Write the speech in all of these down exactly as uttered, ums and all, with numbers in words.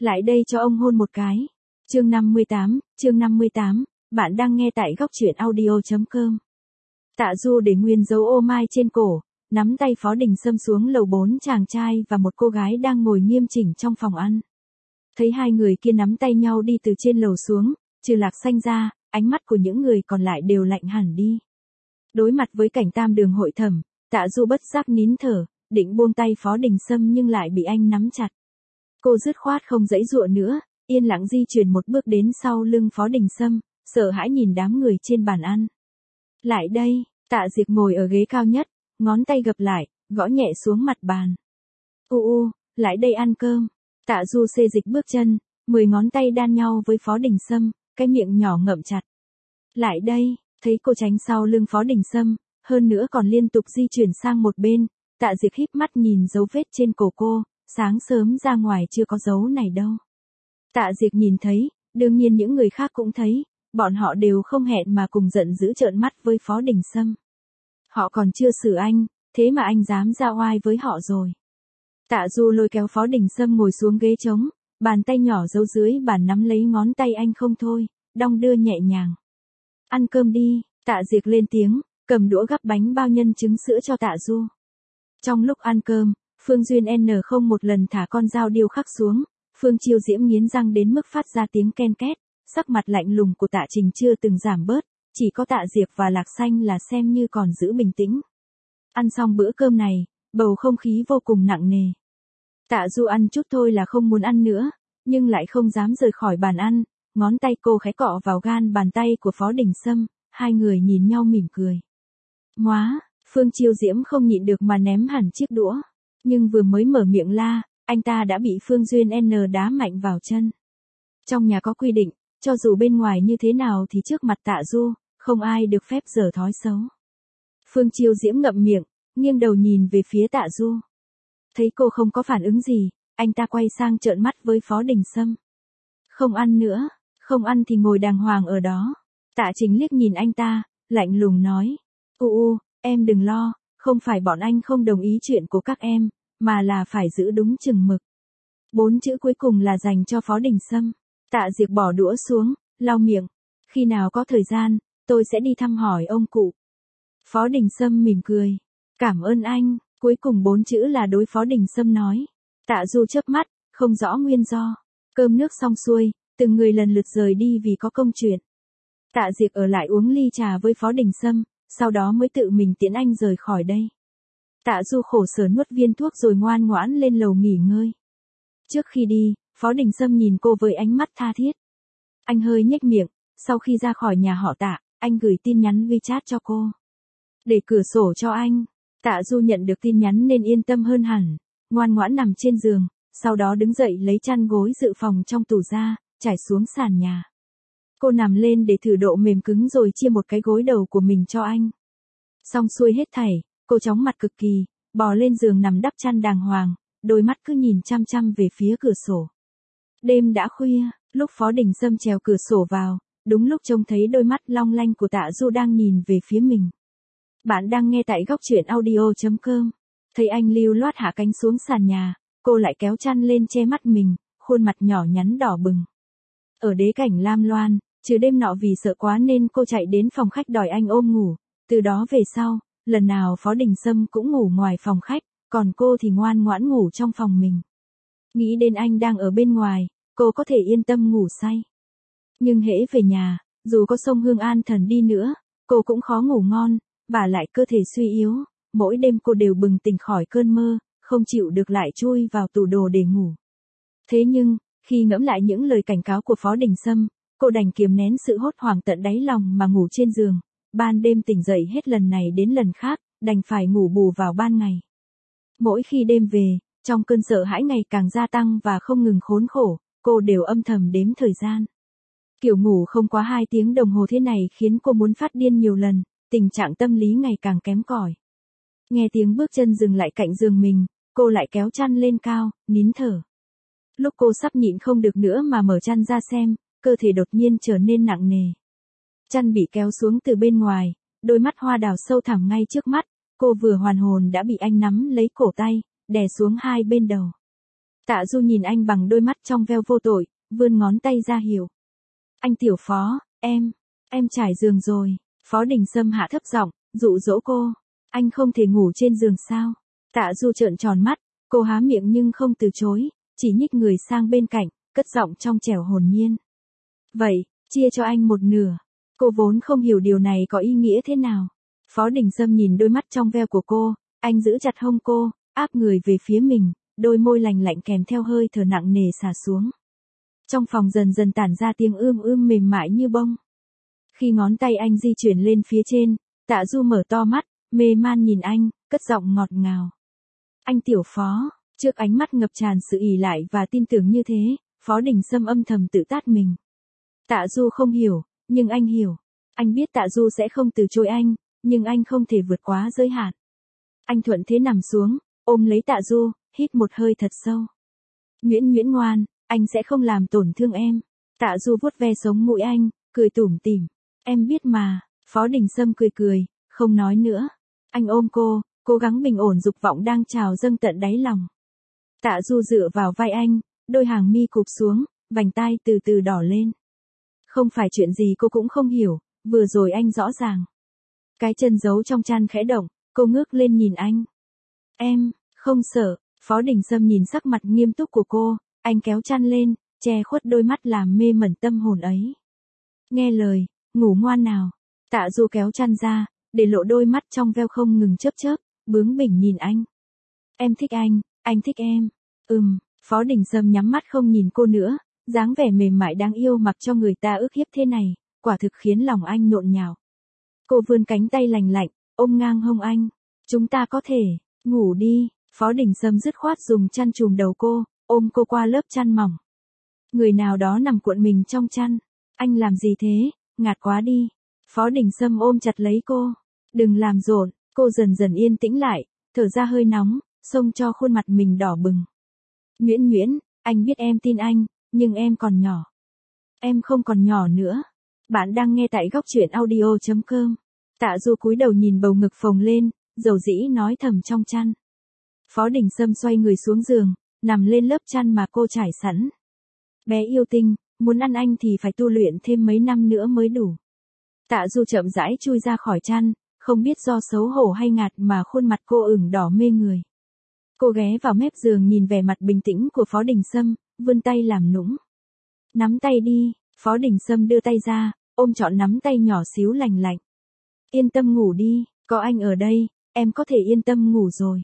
Lại đây cho ông hôn một cái. Chương năm mươi tám, chương năm mươi tám, bạn đang nghe tại góc truyện audio chấm com. Tạ Du để nguyên dấu ô mai trên cổ, nắm tay Phó Đình Sâm xuống lầu bốn chàng trai và một cô gái đang ngồi nghiêm chỉnh trong phòng ăn. Thấy hai người kia nắm tay nhau đi từ trên lầu xuống, trừ Lạc Xanh ra, ánh mắt của những người còn lại đều lạnh hẳn đi. Đối mặt với cảnh tam đường hội thẩm, Tạ Du bất giác nín thở, định buông tay Phó Đình Sâm nhưng lại bị anh nắm chặt. Cô dứt khoát không giãy giụa nữa, yên lặng di chuyển một bước đến sau lưng Phó Đình Sâm, sợ hãi nhìn đám người trên bàn ăn. Lại đây, Tạ Diệp ngồi ở ghế cao nhất, ngón tay gập lại, gõ nhẹ xuống mặt bàn. U u, lại đây ăn cơm. Tạ Du xê dịch bước chân, mười ngón tay đan nhau với Phó Đình Sâm, cái miệng nhỏ ngậm chặt. Lại đây, thấy cô tránh sau lưng Phó Đình Sâm, hơn nữa còn liên tục di chuyển sang một bên, Tạ Diệp híp mắt nhìn dấu vết trên cổ cô, sáng sớm ra ngoài chưa có dấu này đâu. Tạ Diệp nhìn thấy, đương nhiên những người khác cũng thấy, bọn họ đều không hẹn mà cùng giận dữ trợn mắt với Phó Đình Sâm. Họ còn chưa xử anh, thế mà anh dám ra oai với họ rồi. Tạ Du lôi kéo Phó Đình Sâm ngồi xuống ghế trống, bàn tay nhỏ giấu dưới bàn nắm lấy ngón tay anh không thôi, đong đưa nhẹ nhàng. Ăn cơm đi, Tạ Diệp lên tiếng, cầm đũa gắp bánh bao nhân trứng sữa cho Tạ Du. Trong lúc ăn cơm, Phương Duyên N không một lần thả con dao điêu khắc xuống, Phương Chiêu Diễm nghiến răng đến mức phát ra tiếng ken két, sắc mặt lạnh lùng của Tạ Trình chưa từng giảm bớt, chỉ có Tạ Diệp và Lạc Xanh là xem như còn giữ bình tĩnh. Ăn xong bữa cơm này, bầu không khí vô cùng nặng nề. Tạ Du ăn chút thôi là không muốn ăn nữa, nhưng lại không dám rời khỏi bàn ăn, ngón tay cô khẽ cọ vào gan bàn tay của Phó Đình Sâm, hai người nhìn nhau mỉm cười. Móa, Phương Chiêu Diễm không nhịn được mà ném hẳn chiếc đũa, nhưng vừa mới mở miệng la, anh ta đã bị Phương Duyên N đá mạnh vào chân. Trong nhà có quy định, cho dù bên ngoài như thế nào thì trước mặt Tạ Du, không ai được phép giở thói xấu. Phương Chiêu Diễm ngậm miệng, nghiêng đầu nhìn về phía Tạ Du. Thấy cô không có phản ứng gì, anh ta quay sang trợn mắt với Phó Đình Sâm. Không ăn nữa, không ăn thì ngồi đàng hoàng ở đó. Tạ Chính liếc nhìn anh ta, lạnh lùng nói. U u, em đừng lo, không phải bọn anh không đồng ý chuyện của các em, mà là phải giữ đúng chừng mực. Bốn chữ cuối cùng là dành cho Phó Đình Sâm. Tạ Diệp bỏ đũa xuống, lau miệng. Khi nào có thời gian, tôi sẽ đi thăm hỏi ông cụ. Phó Đình Sâm mỉm cười. Cảm ơn anh, cuối cùng bốn chữ là đối Phó Đình Sâm nói. Tạ Du chớp mắt, không rõ nguyên do. Cơm nước xong xuôi, từng người lần lượt rời đi vì có công chuyện. Tạ Diệp ở lại uống ly trà với Phó Đình Sâm, sau đó mới tự mình tiễn anh rời khỏi đây. Tạ Du khổ sở nuốt viên thuốc rồi ngoan ngoãn lên lầu nghỉ ngơi. Trước khi đi, Phó Đình Sâm nhìn cô với ánh mắt tha thiết. Anh hơi nhếch miệng, sau khi ra khỏi nhà họ Tạ, anh gửi tin nhắn WeChat cho cô. Để cửa sổ cho anh. Tạ Du nhận được tin nhắn nên yên tâm hơn hẳn, ngoan ngoãn nằm trên giường, sau đó đứng dậy lấy chăn gối dự phòng trong tủ ra, trải xuống sàn nhà. Cô nằm lên để thử độ mềm cứng rồi chia một cái gối đầu của mình cho anh. Xong xuôi hết thảy, cô chóng mặt cực kỳ, bò lên giường nằm đắp chăn đàng hoàng, đôi mắt cứ nhìn chăm chăm về phía cửa sổ. Đêm đã khuya, lúc Phó Đình Sâm trèo cửa sổ vào, đúng lúc trông thấy đôi mắt long lanh của Tạ Du đang nhìn về phía mình. Bạn đang nghe tại góc truyện audio chấm com. Thấy anh lưu loát hạ cánh xuống sàn nhà, cô lại kéo chăn lên che mắt mình, khuôn mặt nhỏ nhắn đỏ bừng. Ở đế cảnh Lam Loan, trừ đêm nọ vì sợ quá nên cô chạy đến phòng khách đòi anh ôm ngủ, từ đó về sau, lần nào Phó Đình Sâm cũng ngủ ngoài phòng khách, còn cô thì ngoan ngoãn ngủ trong phòng mình. Nghĩ đến anh đang ở bên ngoài, cô có thể yên tâm ngủ say. Nhưng hễ về nhà, dù có xông Hương An Thần đi nữa, cô cũng khó ngủ ngon, vả lại cơ thể suy yếu, mỗi đêm cô đều bừng tỉnh khỏi cơn mơ, không chịu được lại chui vào tủ đồ để ngủ. Thế nhưng, khi ngẫm lại những lời cảnh cáo của Phó Đình Sâm, cô đành kiềm nén sự hốt hoảng tận đáy lòng mà ngủ trên giường, ban đêm tỉnh dậy hết lần này đến lần khác, đành phải ngủ bù vào ban ngày. Mỗi khi đêm về, trong cơn sợ hãi ngày càng gia tăng và không ngừng khốn khổ, cô đều âm thầm đếm thời gian. Kiểu ngủ không quá hai tiếng đồng hồ thế này khiến cô muốn phát điên nhiều lần, tình trạng tâm lý ngày càng kém cỏi. Nghe tiếng bước chân dừng lại cạnh giường mình, cô lại kéo chăn lên cao, nín thở. Lúc cô sắp nhịn không được nữa mà mở chăn ra xem, cơ thể đột nhiên trở nên nặng nề. Chăn bị kéo xuống từ bên ngoài, đôi mắt hoa đào sâu thẳm ngay trước mắt, cô vừa hoàn hồn đã bị anh nắm lấy cổ tay, đè xuống hai bên đầu. Tạ Du nhìn anh bằng đôi mắt trong veo vô tội, vươn ngón tay ra hiểu. Anh Tiểu Phó, em, em trải giường rồi. Phó Đình Sâm hạ thấp giọng, dụ dỗ cô. Anh không thể ngủ trên giường sao? Tạ Du trợn tròn mắt, cô há miệng nhưng không từ chối, chỉ nhích người sang bên cạnh, cất giọng trong trẻo hồn nhiên. Vậy, chia cho anh một nửa. Cô vốn không hiểu điều này có ý nghĩa thế nào. Phó Đình Sâm nhìn đôi mắt trong veo của cô, anh giữ chặt hông cô, áp người về phía mình, đôi môi lành lạnh kèm theo hơi thở nặng nề xả xuống. Trong phòng dần dần tản ra tiếng ưm ưm mềm mại như bông. Khi ngón tay anh di chuyển lên phía trên, Tạ Du mở to mắt, mê man nhìn anh, cất giọng ngọt ngào. Anh Tiểu Phó, trước ánh mắt ngập tràn sự ỷ lại và tin tưởng như thế, Phó Đình Sâm âm thầm tự tát mình. Tạ Du không hiểu, nhưng anh hiểu. Anh biết Tạ Du sẽ không từ chối anh, nhưng anh không thể vượt quá giới hạn. Anh thuận thế nằm xuống, ôm lấy Tạ Du, hít một hơi thật sâu. Nguyễn Nguyễn ngoan, anh sẽ không làm tổn thương em. Tạ Du vuốt ve sống mũi anh, cười tủm tỉm. Em biết mà. Phó Đình Sâm cười cười, không nói nữa. Anh ôm cô, cố gắng bình ổn dục vọng đang trào dâng tận đáy lòng. Tạ Du dựa vào vai anh, đôi hàng mi cụp xuống, vành tai từ từ đỏ lên. Không phải chuyện gì cô cũng không hiểu, vừa rồi anh rõ ràng. Cái chân giấu trong chăn khẽ động, cô ngước lên nhìn anh. Em, không sợ. Phó Đình Sâm nhìn sắc mặt nghiêm túc của cô, anh kéo chăn lên, che khuất đôi mắt làm mê mẩn tâm hồn ấy. Nghe lời, ngủ ngoan nào. Tạ Du kéo chăn ra, để lộ đôi mắt trong veo không ngừng chớp chớp, bướng bỉnh nhìn anh. Em thích anh, anh thích em. Ừm, Phó Đình Sâm nhắm mắt không nhìn cô nữa, dáng vẻ mềm mại đáng yêu mặc cho người ta ức hiếp thế này, quả thực khiến lòng anh nhộn nhạo. Cô vươn cánh tay lành lạnh, ôm ngang hông anh. Chúng ta có thể, ngủ đi. Phó Đình Sâm dứt khoát dùng chăn trùm đầu cô, ôm cô qua lớp chăn mỏng. Người nào đó nằm cuộn mình trong chăn. Anh làm gì thế, ngạt quá đi. Phó Đình Sâm ôm chặt lấy cô. Đừng làm rộn, cô dần dần yên tĩnh lại, thở ra hơi nóng, xông cho khuôn mặt mình đỏ bừng. Nguyễn Nguyễn, anh biết em tin anh, nhưng em còn nhỏ. Em không còn nhỏ nữa. Bạn đang nghe tại góc truyện audio chấm com. Tạ Du cúi đầu nhìn bầu ngực phồng lên, dầu dĩ nói thầm trong chăn. Phó Đình Sâm xoay người xuống giường, nằm lên lớp chăn mà cô trải sẵn. Bé yêu tinh, muốn ăn anh thì phải tu luyện thêm mấy năm nữa mới đủ. Tạ Du chậm rãi chui ra khỏi chăn, không biết do xấu hổ hay ngạt mà khuôn mặt cô ửng đỏ mê người. Cô ghé vào mép giường nhìn vẻ mặt bình tĩnh của Phó Đình Sâm, vươn tay làm nũng. Nắm tay đi. Phó Đình Sâm đưa tay ra, ôm trọn nắm tay nhỏ xíu lành lạnh. Yên tâm ngủ đi, có anh ở đây, em có thể yên tâm ngủ rồi.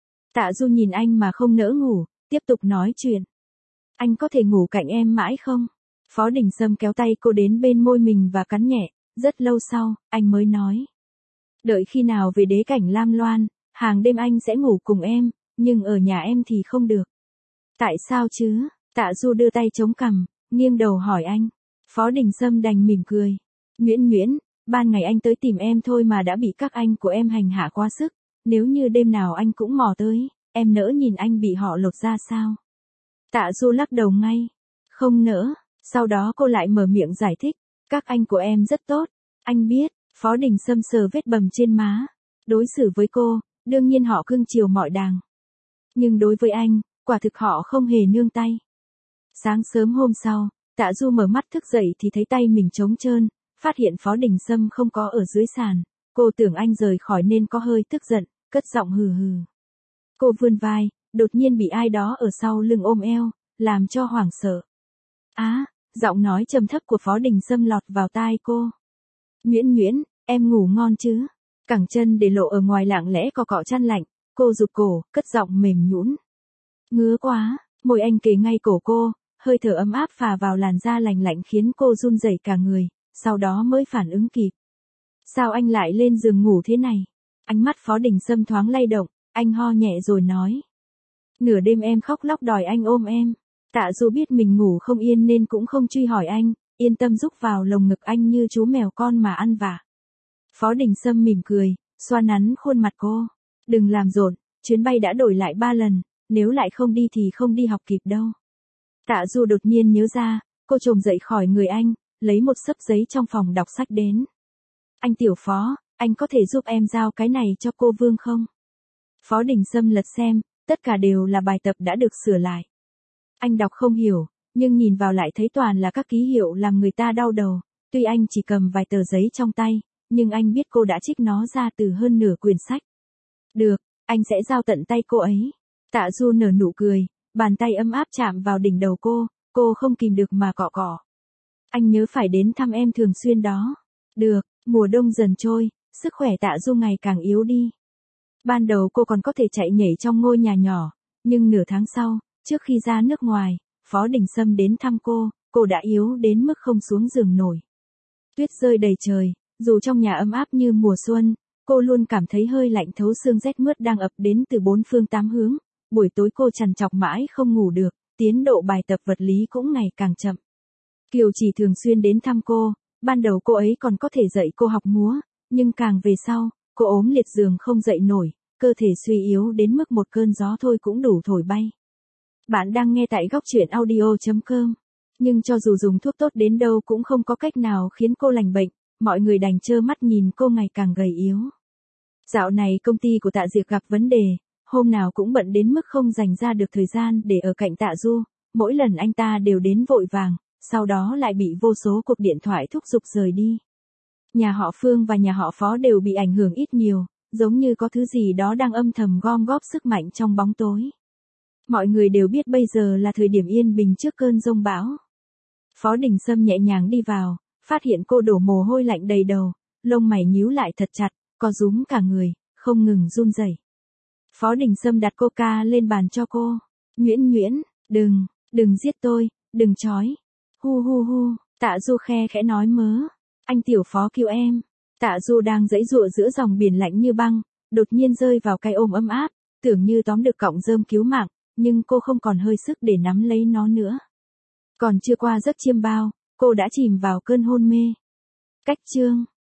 Tạ Du nhìn anh mà không nỡ ngủ, tiếp tục nói chuyện. Anh có thể ngủ cạnh em mãi không? Phó Đình Sâm kéo tay cô đến bên môi mình và cắn nhẹ, rất lâu sau, anh mới nói. Đợi khi nào về đế cảnh Lam Loan, hàng đêm anh sẽ ngủ cùng em, nhưng ở nhà em thì không được. Tại sao chứ? Tạ Du đưa tay chống cằm, nghiêng đầu hỏi anh. Phó Đình Sâm đành mỉm cười. Nguyễn Nguyễn, ban ngày anh tới tìm em thôi mà đã bị các anh của em hành hạ quá sức. Nếu như đêm nào anh cũng mò tới, em nỡ nhìn anh bị họ lột ra sao? Tạ Du lắc đầu ngay. Không nỡ. Sau đó cô lại mở miệng giải thích. Các anh của em rất tốt. Anh biết. Phó Đình Sâm sờ vết bầm trên má. Đối xử với cô, đương nhiên họ cưng chiều mọi đàng. Nhưng đối với anh, quả thực họ không hề nương tay. Sáng sớm hôm sau, Tạ Du mở mắt thức dậy thì thấy tay mình trống trơn, phát hiện Phó Đình Sâm không có ở dưới sàn. Cô tưởng anh rời khỏi nên có hơi tức giận, cất giọng hừ hừ. Cô vươn vai, đột nhiên bị ai đó ở sau lưng ôm eo, làm cho hoảng sợ. Á, giọng nói trầm thấp của Phó Đình Sâm lọt vào tai cô. Nguyễn Nguyễn, em ngủ ngon chứ? Cẳng chân để lộ ở ngoài lặng lẽ cọ cọ chăn lạnh, cô rụt cổ, cất giọng mềm nhũn. Ngứa quá, môi anh kề ngay cổ cô, hơi thở ấm áp phả vào làn da lành lạnh khiến cô run rẩy cả người, sau đó mới phản ứng kịp. Sao anh lại lên giường ngủ thế này? Ánh mắt Phó Đình Sâm thoáng lay động, anh ho nhẹ rồi nói. Nửa đêm em khóc lóc đòi anh ôm em. Tạ Du biết mình ngủ không yên nên cũng không truy hỏi anh, yên tâm rúc vào lồng ngực anh như chú mèo con mà ăn vạ. Phó Đình Sâm mỉm cười, xoa nắn khuôn mặt cô. Đừng làm rộn, chuyến bay đã đổi lại ba lần, nếu lại không đi thì không đi học kịp đâu. Tạ Du đột nhiên nhớ ra, cô trồm dậy khỏi người anh, lấy một xấp giấy trong phòng đọc sách đến. Anh Tiểu Phó, anh có thể giúp em giao cái này cho cô Vương không? Phó Đình Sâm lật xem, tất cả đều là bài tập đã được sửa lại. Anh đọc không hiểu, nhưng nhìn vào lại thấy toàn là các ký hiệu làm người ta đau đầu. Tuy anh chỉ cầm vài tờ giấy trong tay, nhưng anh biết cô đã trích nó ra từ hơn nửa quyển sách. Được, anh sẽ giao tận tay cô ấy. Tạ Du nở nụ cười, bàn tay ấm áp chạm vào đỉnh đầu cô, cô không kìm được mà cọ cọ. Anh nhớ phải đến thăm em thường xuyên đó. Được, mùa đông dần trôi, sức khỏe Tạ Du ngày càng yếu đi. Ban đầu cô còn có thể chạy nhảy trong ngôi nhà nhỏ, nhưng nửa tháng sau, trước khi ra nước ngoài, Phó Đình Sâm đến thăm cô, cô đã yếu đến mức không xuống giường nổi. Tuyết rơi đầy trời, dù trong nhà ấm áp như mùa xuân, cô luôn cảm thấy hơi lạnh thấu xương, rét mướt đang ập đến từ bốn phương tám hướng. Buổi tối cô trằn trọc mãi không ngủ được, tiến độ bài tập vật lý cũng ngày càng chậm. Kiều Chỉ thường xuyên đến thăm cô, ban đầu cô ấy còn có thể dạy cô học múa, nhưng càng về sau, cô ốm liệt giường không dậy nổi, cơ thể suy yếu đến mức một cơn gió thôi cũng đủ thổi bay. Bạn đang nghe tại góc truyện audio chấm com. Nhưng cho dù dùng thuốc tốt đến đâu cũng không có cách nào khiến cô lành bệnh, mọi người đành trơ mắt nhìn cô ngày càng gầy yếu. Dạo này công ty của Tạ Diệc gặp vấn đề, hôm nào cũng bận đến mức không dành ra được thời gian để ở cạnh Tạ Du, mỗi lần anh ta đều đến vội vàng, sau đó lại bị vô số cuộc điện thoại thúc giục rời đi. Nhà họ Phương và nhà họ Phó đều bị ảnh hưởng ít nhiều, giống như có thứ gì đó đang âm thầm gom góp sức mạnh trong bóng tối. Mọi người đều biết bây giờ là thời điểm yên bình trước cơn giông bão. Phó Đình Sâm nhẹ nhàng đi vào, phát hiện cô đổ mồ hôi lạnh đầy đầu, lông mày nhíu lại thật chặt, co rúm cả người, không ngừng run rẩy. Phó Đình Sâm đặt coca lên bàn cho cô. Nhuyễn Nhuyễn, đừng, đừng giết tôi, đừng trói. Hu hu hu, Tạ Du khe khẽ nói mớ. Anh tiểu Phó cứu em. Tạ Du đang giãy giụa giữa dòng biển lạnh như băng, đột nhiên rơi vào cái ôm ấm áp, tưởng như tóm được cọng rơm cứu mạng, nhưng cô không còn hơi sức để nắm lấy nó nữa. Còn chưa qua giấc chiêm bao, cô đã chìm vào cơn hôn mê. Cách chương